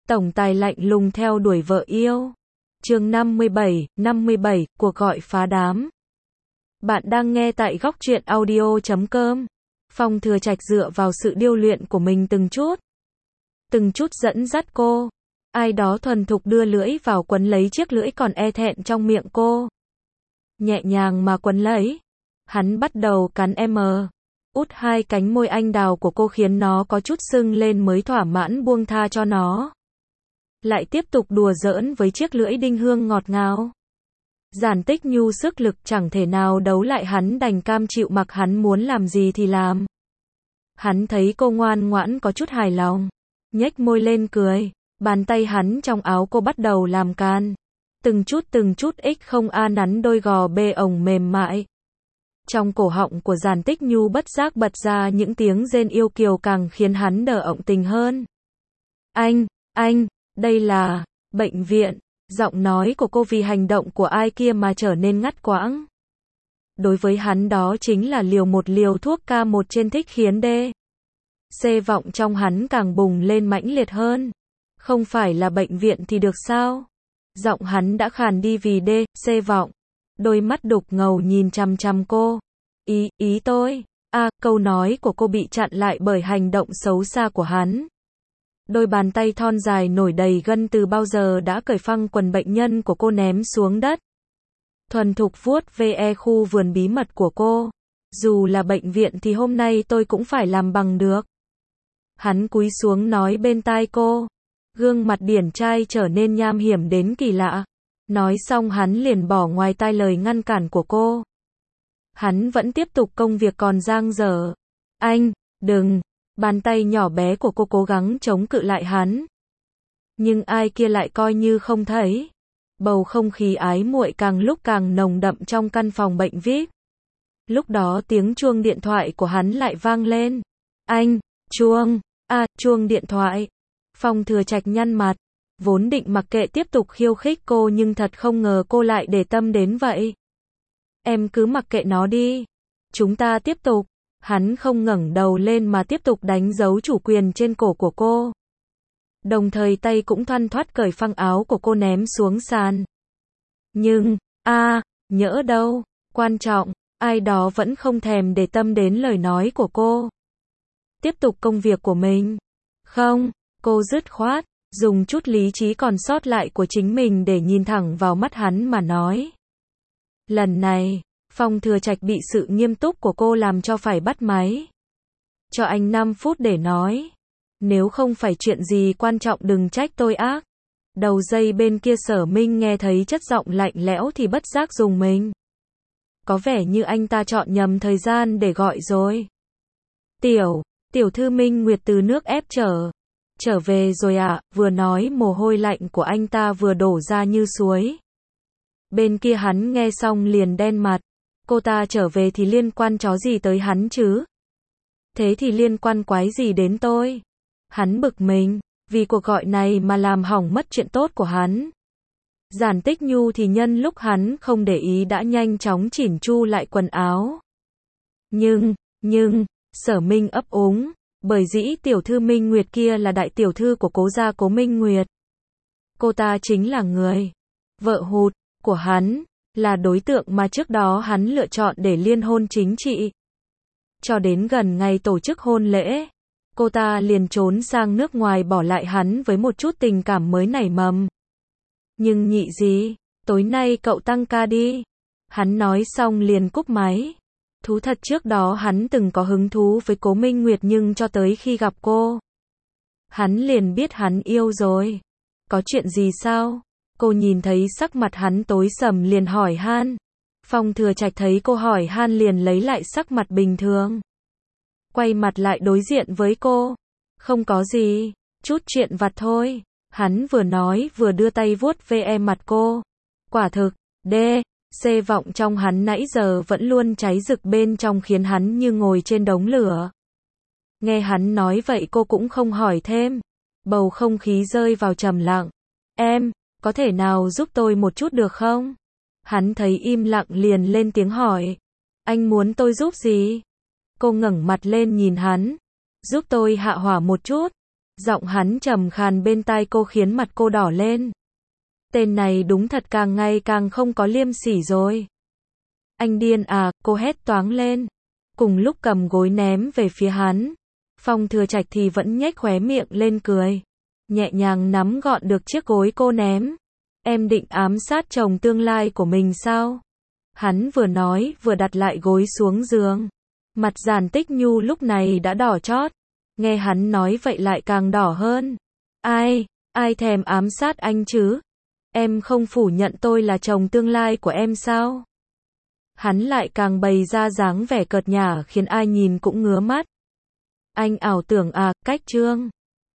Tổng tài lạnh lùng theo đuổi vợ yêu. Chương 57, cuộc gọi phá đám. Bạn đang nghe tại góc truyện audio.com. Phong Thừa Trạch dựa vào sự điêu luyện của mình từng chút dẫn dắt cô. Ai đó thuần thục đưa lưỡi vào quấn lấy chiếc lưỡi còn e thẹn trong miệng cô. Nhẹ nhàng mà quấn lấy. Hắn bắt đầu cắn út hai cánh môi anh đào của cô khiến nó có chút sưng lên mới thỏa mãn buông tha cho nó. Lại tiếp tục đùa giỡn với chiếc lưỡi đinh hương ngọt ngào. Giản Tích Nhu sức lực chẳng thể nào đấu lại hắn, đành cam chịu mặc hắn muốn làm gì thì làm. Hắn thấy cô ngoan ngoãn có chút hài lòng, nhếch môi lên cười, bàn tay hắn trong áo cô bắt đầu làm can. Từng chút không nắn đôi gò bê ổng mềm mại. Trong cổ họng của Giản Tích Nhu bất giác bật ra những tiếng rên yêu kiều càng khiến hắn đờ ộng tình hơn. Anh, đây là bệnh viện. Giọng nói của cô vì hành động của ai kia mà trở nên ngắt quãng. Đối với hắn đó chính là một liều thuốc K1 trên thích khiến C vọng trong hắn càng bùng lên mãnh liệt hơn. Không phải là bệnh viện thì được sao? Giọng hắn đã khàn đi vì C vọng. Đôi mắt đục ngầu nhìn chằm chằm cô. Ý tôi. Câu nói của cô bị chặn lại bởi hành động xấu xa của hắn. Đôi bàn tay thon dài nổi đầy gân từ bao giờ đã cởi phăng quần bệnh nhân của cô ném xuống đất. Thuần thục vuốt ve khu vườn bí mật của cô. Dù là bệnh viện thì hôm nay tôi cũng phải làm bằng được. Hắn cúi xuống nói bên tai cô. Gương mặt điển trai trở nên nham hiểm đến kỳ lạ. Nói xong hắn liền bỏ ngoài tai lời ngăn cản của cô. Hắn vẫn tiếp tục công việc còn dang dở. Anh, đừng. Bàn tay nhỏ bé của cô cố gắng chống cự lại hắn. Nhưng ai kia lại coi như không thấy. Bầu không khí ái muội càng lúc càng nồng đậm trong căn phòng bệnh VIP. Lúc đó tiếng chuông điện thoại của hắn lại vang lên. Chuông điện thoại. Phong Thừa Trạch nhăn mặt. Vốn định mặc kệ tiếp tục khiêu khích cô nhưng thật không ngờ cô lại để tâm đến vậy. Em cứ mặc kệ nó đi. Chúng ta tiếp tục. Hắn không ngẩng đầu lên mà tiếp tục đánh dấu chủ quyền trên cổ của cô. Đồng thời tay cũng thoăn thoắt cởi phăng áo của cô ném xuống sàn. Nhưng, nhỡ đâu, quan trọng, ai đó vẫn không thèm để tâm đến lời nói của cô. Tiếp tục công việc của mình. Không, cô dứt khoát, dùng chút lý trí còn sót lại của chính mình để nhìn thẳng vào mắt hắn mà nói. Lần này, Phong Thừa Trạch bị sự nghiêm túc của cô làm cho phải bắt máy. Cho anh 5 phút để nói. Nếu không phải chuyện gì quan trọng đừng trách tôi ác. Đầu dây bên kia Sở Minh nghe thấy chất giọng lạnh lẽo thì bất giác rùng mình. Có vẻ như anh ta chọn nhầm thời gian để gọi rồi. Tiểu thư Minh Nguyệt từ nước ép trở về rồi ạ. Vừa nói mồ hôi lạnh của anh ta vừa đổ ra như suối. Bên kia hắn nghe xong liền đen mặt. Cô ta trở về thì liên quan chó gì tới hắn chứ? Thế thì liên quan quái gì đến tôi? Hắn bực mình, vì cuộc gọi này mà làm hỏng mất chuyện tốt của hắn. Giản Tích Nhu thì nhân lúc hắn không để ý đã nhanh chóng chỉn chu lại quần áo. Nhưng, Sở Minh ấp úng, bởi dĩ tiểu thư Minh Nguyệt kia là đại tiểu thư của cố gia Cố Minh Nguyệt. Cô ta chính là người vợ hụt của hắn. Là đối tượng mà trước đó hắn lựa chọn để liên hôn chính trị. Cho đến gần ngày tổ chức hôn lễ, cô ta liền trốn sang nước ngoài bỏ lại hắn với một chút tình cảm mới nảy mầm. Nhưng nhị gì, tối nay cậu tăng ca đi. Hắn nói xong liền cúp máy. Thú thật trước đó hắn từng có hứng thú với Cố Minh Nguyệt nhưng cho tới khi gặp cô, hắn liền biết hắn yêu rồi. Có chuyện gì sao? Cô nhìn thấy sắc mặt hắn tối sầm liền hỏi han. Phong Thừa Trạch thấy cô hỏi han liền lấy lại sắc mặt bình thường. Quay mặt lại đối diện với cô. Không có gì, chút chuyện vặt thôi. Hắn vừa nói vừa đưa tay vuốt ve mặt cô. Quả thực, C vọng trong hắn nãy giờ vẫn luôn cháy rực bên trong khiến hắn như ngồi trên đống lửa. Nghe hắn nói vậy cô cũng không hỏi thêm. Bầu không khí rơi vào trầm lặng. Em có thể nào giúp tôi một chút được không? Hắn thấy im lặng liền lên tiếng hỏi. Anh muốn tôi giúp gì? Cô ngẩng mặt lên nhìn hắn. Giúp tôi hạ hỏa một chút. Giọng hắn trầm khàn bên tai cô khiến mặt cô đỏ lên. Tên này đúng thật càng ngày càng không có liêm sỉ rồi. Anh điên à, cô hét toáng lên. Cùng lúc cầm gối ném về phía hắn. Phong Thừa Trạch thì vẫn nhếch khóe miệng lên cười. Nhẹ nhàng nắm gọn được chiếc gối cô ném. Em định ám sát chồng tương lai của mình sao? Hắn vừa nói vừa đặt lại gối xuống giường. Mặt Giản Tích Nhu lúc này đã đỏ chót. Nghe hắn nói vậy lại càng đỏ hơn. Ai thèm ám sát anh chứ? Em không phủ nhận tôi là chồng tương lai của em sao? Hắn lại càng bày ra dáng vẻ cợt nhả khiến ai nhìn cũng ngứa mắt. Anh ảo tưởng à, cách Trương.